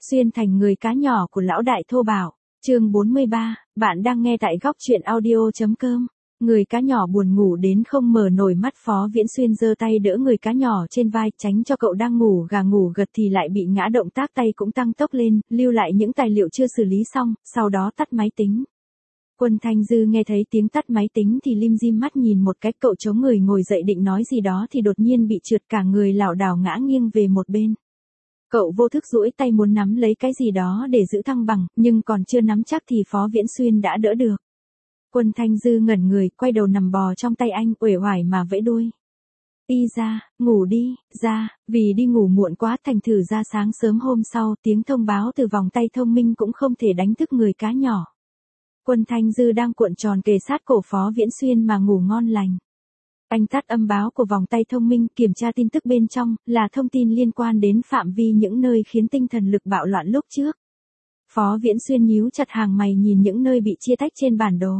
Xuyên thành người cá nhỏ của lão đại thô bạo. Chương 43, bạn đang nghe tại góc truyện audio.com. Người cá nhỏ buồn ngủ đến không mở nổi mắt. Phó Viễn Xuyên giơ tay đỡ người cá nhỏ trên vai, tránh cho cậu đang ngủ gà ngủ gật thì lại bị ngã, động tác tay cũng tăng tốc lên, lưu lại những tài liệu chưa xử lý xong, sau đó tắt máy tính. Quân Thanh Dư nghe thấy tiếng tắt máy tính thì lim dim mắt nhìn một cái, cậu chống người ngồi dậy định nói gì đó thì đột nhiên bị trượt, cả người lảo đảo ngã nghiêng về một bên. Cậu vô thức duỗi tay muốn nắm lấy cái gì đó để giữ thăng bằng, nhưng còn chưa nắm chắc thì Phó Viễn Xuyên đã đỡ được. Quân Thanh Dư ngẩn người, quay đầu nằm bò trong tay anh, uể oải mà vẫy đuôi. Y ra, ngủ đi, ra, vì đi ngủ muộn quá thành thử ra sáng sớm hôm sau, tiếng thông báo từ vòng tay thông minh cũng không thể đánh thức người cá nhỏ. Quân Thanh Dư đang cuộn tròn kề sát cổ Phó Viễn Xuyên mà ngủ ngon lành. Anh tắt âm báo của vòng tay thông minh, kiểm tra tin tức bên trong, là thông tin liên quan đến phạm vi những nơi khiến tinh thần lực bạo loạn lúc trước. Phó Viễn Xuyên nhíu chặt hàng mày nhìn những nơi bị chia tách trên bản đồ.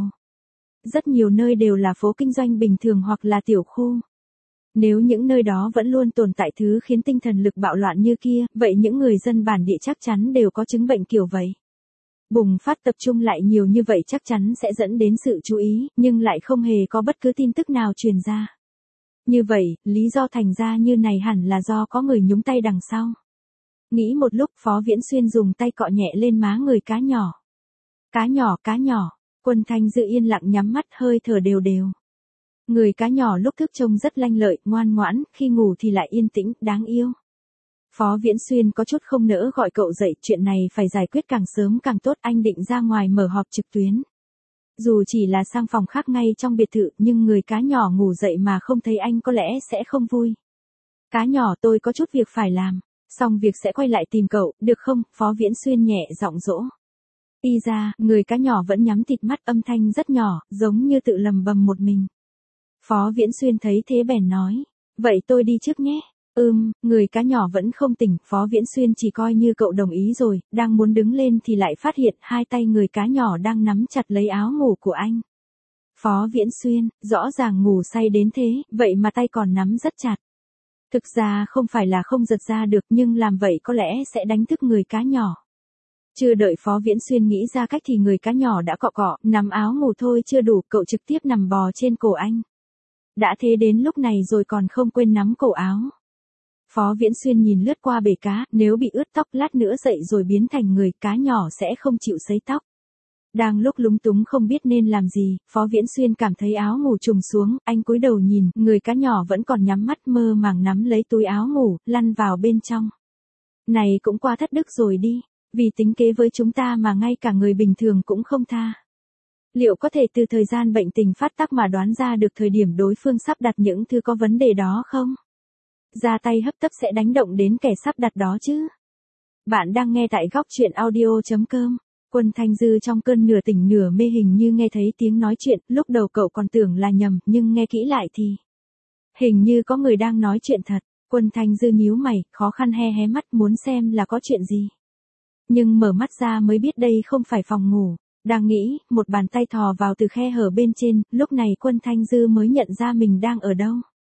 Rất nhiều nơi đều là phố kinh doanh bình thường hoặc là tiểu khu. Nếu những nơi đó vẫn luôn tồn tại thứ khiến tinh thần lực bạo loạn như kia, vậy những người dân bản địa chắc chắn đều có chứng bệnh kiểu vậy. Bùng phát tập trung lại nhiều như vậy chắc chắn sẽ dẫn đến sự chú ý, nhưng lại không hề có bất cứ tin tức nào truyền ra. Như vậy, lý do thành ra như này hẳn là do có người nhúng tay đằng sau. Nghĩ một lúc, Phó Viễn Xuyên dùng tay cọ nhẹ lên má người cá nhỏ. Cá nhỏ, cá nhỏ. Quân Thanh Dư yên lặng nhắm mắt, hơi thở đều đều. Người cá nhỏ lúc thức trông rất lanh lợi, ngoan ngoãn, khi ngủ thì lại yên tĩnh, đáng yêu. Phó Viễn Xuyên có chút không nỡ gọi cậu dậy, chuyện này phải giải quyết càng sớm càng tốt, anh định ra ngoài mở họp trực tuyến. Dù chỉ là sang phòng khác ngay trong biệt thự, nhưng người cá nhỏ ngủ dậy mà không thấy anh có lẽ sẽ không vui. Cá nhỏ, tôi có chút việc phải làm, xong việc sẽ quay lại tìm cậu, được không? Phó Viễn Xuyên nhẹ giọng dỗ. Y ra, người cá nhỏ vẫn nhắm thịt mắt, âm thanh rất nhỏ, giống như tự lầm bầm một mình. Phó Viễn Xuyên thấy thế bèn nói, vậy tôi đi trước nhé. Người cá nhỏ vẫn không tỉnh, Phó Viễn Xuyên chỉ coi như cậu đồng ý rồi, đang muốn đứng lên thì lại phát hiện hai tay người cá nhỏ đang nắm chặt lấy áo ngủ của anh. Phó Viễn Xuyên, rõ ràng ngủ say đến thế, vậy mà tay còn nắm rất chặt. Thực ra không phải là không giật ra được, nhưng làm vậy có lẽ sẽ đánh thức người cá nhỏ. Chưa đợi Phó Viễn Xuyên nghĩ ra cách thì người cá nhỏ đã cọ cọ, nắm áo ngủ thôi chưa đủ, cậu trực tiếp nằm bò trên cổ anh. Đã thế đến lúc này rồi còn không quên nắm cổ áo. Phó Viễn Xuyên nhìn lướt qua bể cá, nếu bị ướt tóc lát nữa dậy rồi biến thành người cá nhỏ sẽ không chịu sấy tóc. Đang lúc lúng túng không biết nên làm gì, Phó Viễn Xuyên cảm thấy áo ngủ trùng xuống, anh cúi đầu nhìn, người cá nhỏ vẫn còn nhắm mắt mơ màng nắm lấy túi áo ngủ, lăn vào bên trong. Này cũng qua thất đức rồi đi, vì tính kế với chúng ta mà ngay cả người bình thường cũng không tha. Liệu có thể từ thời gian bệnh tình phát tác mà đoán ra được thời điểm đối phương sắp đặt những thứ có vấn đề đó không? Ra tay hấp tấp sẽ đánh động đến kẻ sắp đặt đó chứ. Bạn đang nghe tại góc truyện audio.com. Quân Thanh Dư trong cơn nửa tỉnh nửa mê hình như nghe thấy tiếng nói chuyện, lúc đầu cậu còn tưởng là nhầm, nhưng nghe kỹ lại thì hình như có người đang nói chuyện thật. Quân Thanh Dư nhíu mày, khó khăn hé hé mắt muốn xem là có chuyện gì. Nhưng mở mắt ra mới biết đây không phải phòng ngủ. Đang nghĩ, một bàn tay thò vào từ khe hở bên trên, lúc này Quân Thanh Dư mới nhận ra mình đang ở đâu.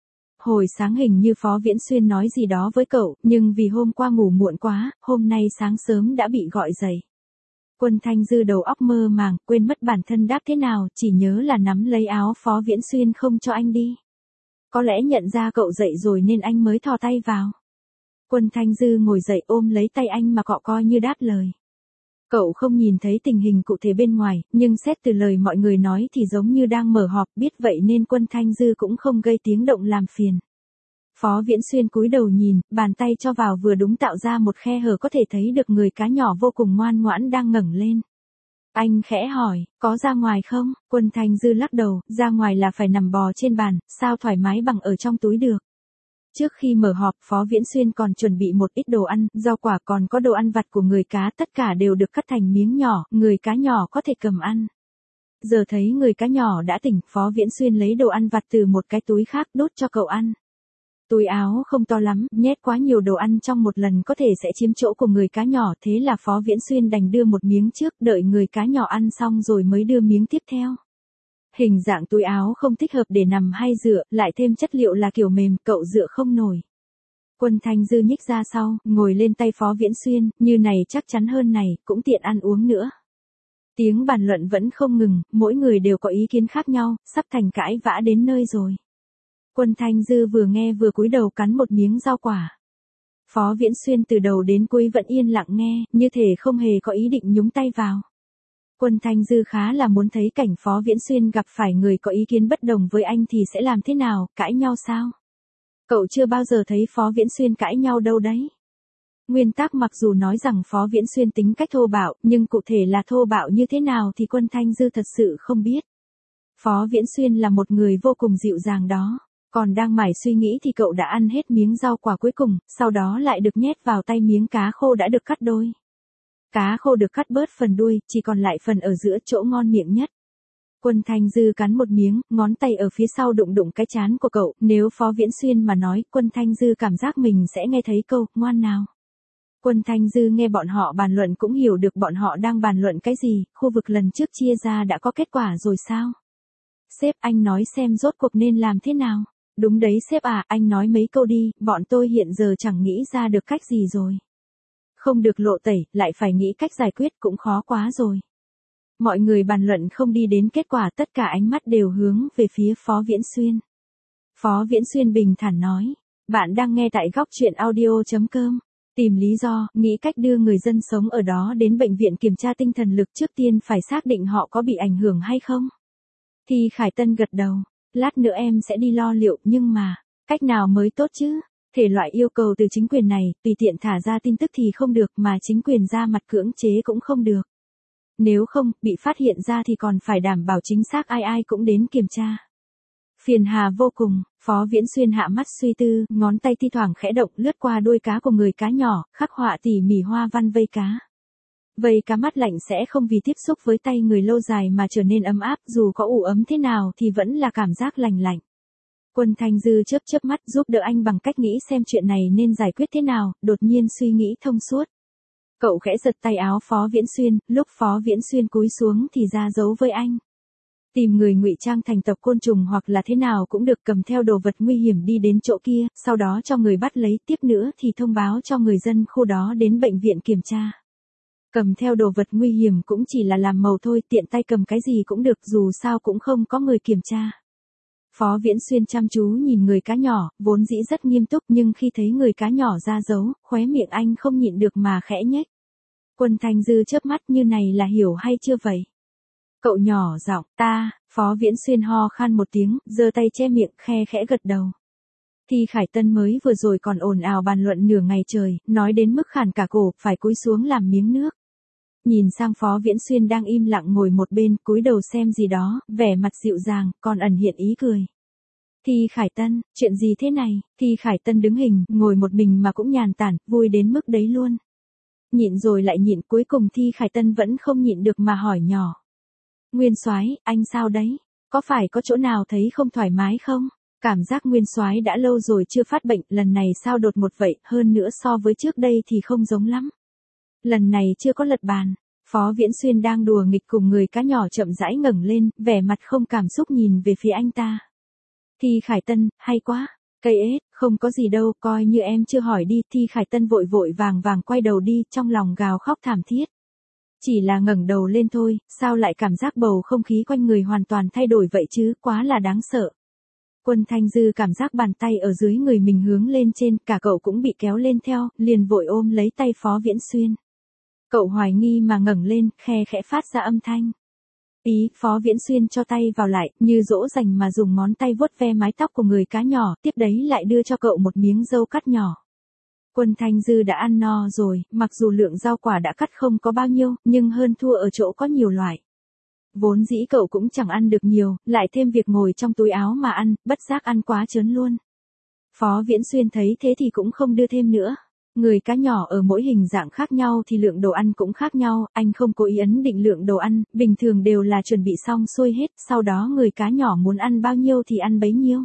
Hồi sáng hình như Phó Viễn Xuyên nói gì đó với cậu, nhưng vì hôm qua ngủ muộn quá, hôm nay sáng sớm đã bị gọi dậy. Quân Thanh Dư đầu óc mơ màng, quên mất bản thân đáp thế nào, chỉ nhớ là nắm lấy áo Phó Viễn Xuyên không cho anh đi. Có lẽ nhận ra cậu dậy rồi nên anh mới thò tay vào. Quân Thanh Dư ngồi dậy ôm lấy tay anh mà cọ coi như đáp lời. Cậu không nhìn thấy tình hình cụ thể bên ngoài, nhưng xét từ lời mọi người nói thì giống như đang mở họp, biết vậy nên Quân Thanh Dư cũng không gây tiếng động làm phiền. Phó Viễn Xuyên cúi đầu nhìn, bàn tay cho vào vừa đúng tạo ra một khe hở có thể thấy được người cá nhỏ vô cùng ngoan ngoãn đang ngẩng lên. Anh khẽ hỏi, có ra ngoài không? Quân Thanh Dư lắc đầu, ra ngoài là phải nằm bò trên bàn, sao thoải mái bằng ở trong túi được. Trước khi mở họp, Phó Viễn Xuyên còn chuẩn bị một ít đồ ăn, rau quả còn có đồ ăn vặt của người cá, tất cả đều được cắt thành miếng nhỏ, người cá nhỏ có thể cầm ăn. Giờ thấy người cá nhỏ đã tỉnh, Phó Viễn Xuyên lấy đồ ăn vặt từ một cái túi khác đút cho cậu ăn. Túi áo không to lắm, nhét quá nhiều đồ ăn trong một lần có thể sẽ chiếm chỗ của người cá nhỏ, thế là Phó Viễn Xuyên đành đưa một miếng trước, đợi người cá nhỏ ăn xong rồi mới đưa miếng tiếp theo. Hình dạng túi áo không thích hợp để nằm hay dựa, lại thêm chất liệu là kiểu mềm, cậu dựa không nổi. Quân Thanh Dư nhích ra sau, ngồi lên tay Phó Viễn Xuyên, như này chắc chắn hơn này, cũng tiện ăn uống nữa. Tiếng bàn luận vẫn không ngừng, mỗi người đều có ý kiến khác nhau, sắp thành cãi vã đến nơi rồi. Quân Thanh Dư vừa nghe vừa cúi đầu cắn một miếng rau quả. Phó Viễn Xuyên từ đầu đến cuối vẫn yên lặng nghe, như thể không hề có ý định nhúng tay vào. Quân Thanh Dư khá là muốn thấy cảnh Phó Viễn Xuyên gặp phải người có ý kiến bất đồng với anh thì sẽ làm thế nào, cãi nhau sao? Cậu chưa bao giờ thấy Phó Viễn Xuyên cãi nhau đâu đấy. Nguyên tắc mặc dù nói rằng Phó Viễn Xuyên tính cách thô bạo, nhưng cụ thể là thô bạo như thế nào thì Quân Thanh Dư thật sự không biết. Phó Viễn Xuyên là một người vô cùng dịu dàng đó. Còn đang mải suy nghĩ thì cậu đã ăn hết miếng rau quả cuối cùng, sau đó lại được nhét vào tay miếng cá khô đã được cắt đôi. Cá khô được cắt bớt phần đuôi, chỉ còn lại phần ở giữa chỗ ngon miệng nhất. Quân Thanh Dư cắn một miếng, ngón tay ở phía sau đụng đụng cái trán của cậu, nếu Phó Viễn Xuyên mà nói, Quân Thanh Dư cảm giác mình sẽ nghe thấy câu, ngoan nào. Quân Thanh Dư nghe bọn họ bàn luận cũng hiểu được bọn họ đang bàn luận cái gì, khu vực lần trước chia ra đã có kết quả rồi sao? Sếp, anh nói xem rốt cuộc nên làm thế nào? Đúng đấy sếp à, anh nói mấy câu đi, bọn tôi hiện giờ chẳng nghĩ ra được cách gì rồi. Không được lộ tẩy, lại phải nghĩ cách giải quyết cũng khó quá rồi. Mọi người bàn luận không đi đến kết quả, tất cả ánh mắt đều hướng về phía Phó Viễn Xuyên. Phó Viễn Xuyên bình thản nói, bạn đang nghe tại góc truyện audio.com. Tìm lý do, nghĩ cách đưa người dân sống ở đó đến bệnh viện kiểm tra tinh thần lực, trước tiên phải xác định họ có bị ảnh hưởng hay không. Thì Khải Tân gật đầu, lát nữa em sẽ đi lo liệu, nhưng mà, cách nào mới tốt chứ? Thể loại yêu cầu từ chính quyền này, tùy tiện thả ra tin tức thì không được, mà chính quyền ra mặt cưỡng chế cũng không được. Nếu không, bị phát hiện ra thì còn phải đảm bảo chính xác, ai ai cũng đến kiểm tra. Phiền hà vô cùng, Phó Viễn Xuyên hạ mắt suy tư, ngón tay thi thoảng khẽ động lướt qua đuôi cá của người cá nhỏ, khắc họa tỉ mỉ hoa văn vây cá. Vây cá mát lạnh sẽ không vì tiếp xúc với tay người lâu dài mà trở nên ấm áp, dù có ủ ấm thế nào thì vẫn là cảm giác lành lạnh. Quân Thanh Dư chớp chớp mắt giúp đỡ anh bằng cách nghĩ xem chuyện này nên giải quyết thế nào, đột nhiên suy nghĩ thông suốt. Cậu khẽ giật tay áo Phó Viễn Xuyên, lúc Phó Viễn Xuyên cúi xuống thì ra dấu với anh. Tìm người ngụy trang thành tộc côn trùng hoặc là thế nào cũng được, cầm theo đồ vật nguy hiểm đi đến chỗ kia, sau đó cho người bắt lấy, tiếp nữa thì thông báo cho người dân khu đó đến bệnh viện kiểm tra. Cầm theo đồ vật nguy hiểm cũng chỉ là làm màu thôi, tiện tay cầm cái gì cũng được, dù sao cũng không có người kiểm tra. Phó Viễn Xuyên chăm chú nhìn người cá nhỏ, vốn dĩ rất nghiêm túc nhưng khi thấy người cá nhỏ ra dấu, khóe miệng anh không nhịn được mà khẽ nhếch. Quân Thanh Dư chớp mắt, như này là hiểu hay chưa vậy? Cậu nhỏ giọng, ta, Phó Viễn Xuyên ho khan một tiếng, giơ tay che miệng, khe khẽ gật đầu. Thì Khải Tân mới vừa rồi còn ồn ào bàn luận nửa ngày trời, nói đến mức khản cả cổ, phải cúi xuống làm miếng nước. Nhìn sang Phó Viễn Xuyên đang im lặng ngồi một bên, cúi đầu xem gì đó, vẻ mặt dịu dàng, còn ẩn hiện ý cười. Thì Khải Tân, chuyện gì thế này? Thì Khải Tân đứng hình, ngồi một mình mà cũng nhàn tản, vui đến mức đấy luôn. Nhịn rồi lại nhịn, cuối cùng Thi Khải Tân vẫn không nhịn được mà hỏi nhỏ. Nguyên Soái, anh sao đấy? Có phải có chỗ nào thấy không thoải mái không? Cảm giác Nguyên Soái đã lâu rồi chưa phát bệnh, lần này sao đột ngột vậy, hơn nữa so với trước đây thì không giống lắm. Lần này chưa có lật bàn. Phó Viễn Xuyên đang đùa nghịch cùng người cá nhỏ chậm rãi ngẩng lên, vẻ mặt không cảm xúc nhìn về phía anh ta. Thi Khải Tân, hay quá. Cây ếch, không có gì đâu, coi như em chưa hỏi đi. Thi Khải Tân vội vội vàng vàng quay đầu đi, trong lòng gào khóc thảm thiết. Chỉ là ngẩng đầu lên thôi, sao lại cảm giác bầu không khí quanh người hoàn toàn thay đổi vậy chứ, quá là đáng sợ. Quân Thanh Dư cảm giác bàn tay ở dưới người mình hướng lên trên, cả cậu cũng bị kéo lên theo, liền vội ôm lấy tay Phó Viễn Xuyên. Cậu hoài nghi mà ngẩng lên, khe khẽ phát ra âm thanh. Ý, Phó Viễn Xuyên cho tay vào lại, như dỗ dành mà dùng ngón tay vuốt ve mái tóc của người cá nhỏ, tiếp đấy lại đưa cho cậu một miếng dâu cắt nhỏ. Quân Thanh Dư đã ăn no rồi, mặc dù lượng rau quả đã cắt không có bao nhiêu, nhưng hơn thua ở chỗ có nhiều loại. Vốn dĩ cậu cũng chẳng ăn được nhiều, lại thêm việc ngồi trong túi áo mà ăn, bất giác ăn quá trớn luôn. Phó Viễn Xuyên thấy thế thì cũng không đưa thêm nữa. Người cá nhỏ ở mỗi hình dạng khác nhau thì lượng đồ ăn cũng khác nhau, anh không cố ý ấn định lượng đồ ăn, bình thường đều là chuẩn bị xong xuôi hết, sau đó người cá nhỏ muốn ăn bao nhiêu thì ăn bấy nhiêu.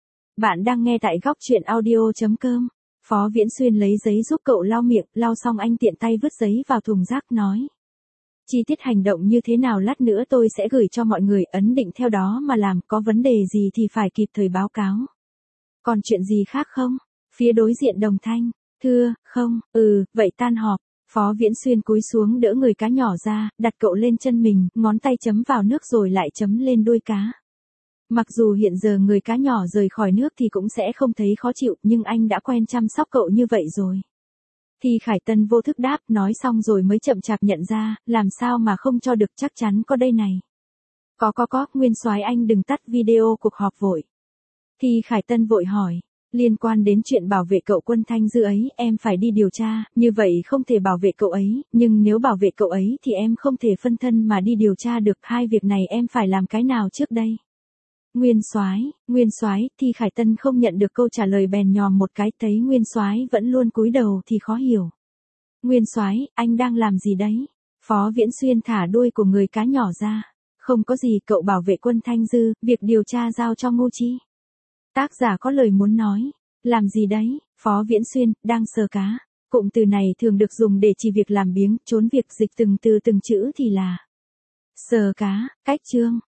Bạn đang nghe tại góc truyện audio.com. Phó Viễn Xuyên lấy giấy giúp cậu lau miệng, lau xong anh tiện tay vứt giấy vào thùng rác nói. Chi tiết hành động như thế nào lát nữa tôi sẽ gửi cho mọi người, ấn định theo đó mà làm, có vấn đề gì thì phải kịp thời báo cáo. Còn chuyện gì khác không? Phía đối diện đồng thanh, thưa, không, vậy tan họp. Phó Viễn Xuyên cúi xuống đỡ người cá nhỏ ra, đặt cậu lên chân mình, ngón tay chấm vào nước rồi lại chấm lên đuôi cá. Mặc dù hiện giờ người cá nhỏ rời khỏi nước thì cũng sẽ không thấy khó chịu, nhưng anh đã quen chăm sóc cậu như vậy rồi. Thì Khải Tân vô thức đáp, nói xong rồi mới chậm chạp nhận ra, làm sao mà không cho được, chắc chắn có đây này. Có, Nguyên Soái anh đừng tắt video cuộc họp vội. Thì Khải Tân vội hỏi, liên quan đến chuyện bảo vệ cậu Quân Thanh Dư ấy, em phải đi điều tra, như vậy không thể bảo vệ cậu ấy, nhưng nếu bảo vệ cậu ấy thì em không thể phân thân mà đi điều tra được, hai việc này em phải làm cái nào trước đây? Nguyên Soái, thì Khải Tân không nhận được câu trả lời bèn nhòm một cái, thấy Nguyên Soái vẫn luôn cúi đầu thì khó hiểu. Nguyên Soái, anh đang làm gì đấy? Phó Viễn Xuyên thả đuôi của người cá nhỏ ra. Không có gì, cậu bảo vệ Quân Thanh Dư, việc điều tra giao cho Ngô Chi. Tác giả có lời muốn nói. Làm gì đấy? Phó Viễn Xuyên, đang sờ cá. Cụm từ này thường được dùng để chỉ việc làm biếng, trốn việc, dịch từng từ từng chữ thì là sờ cá. Cách chương.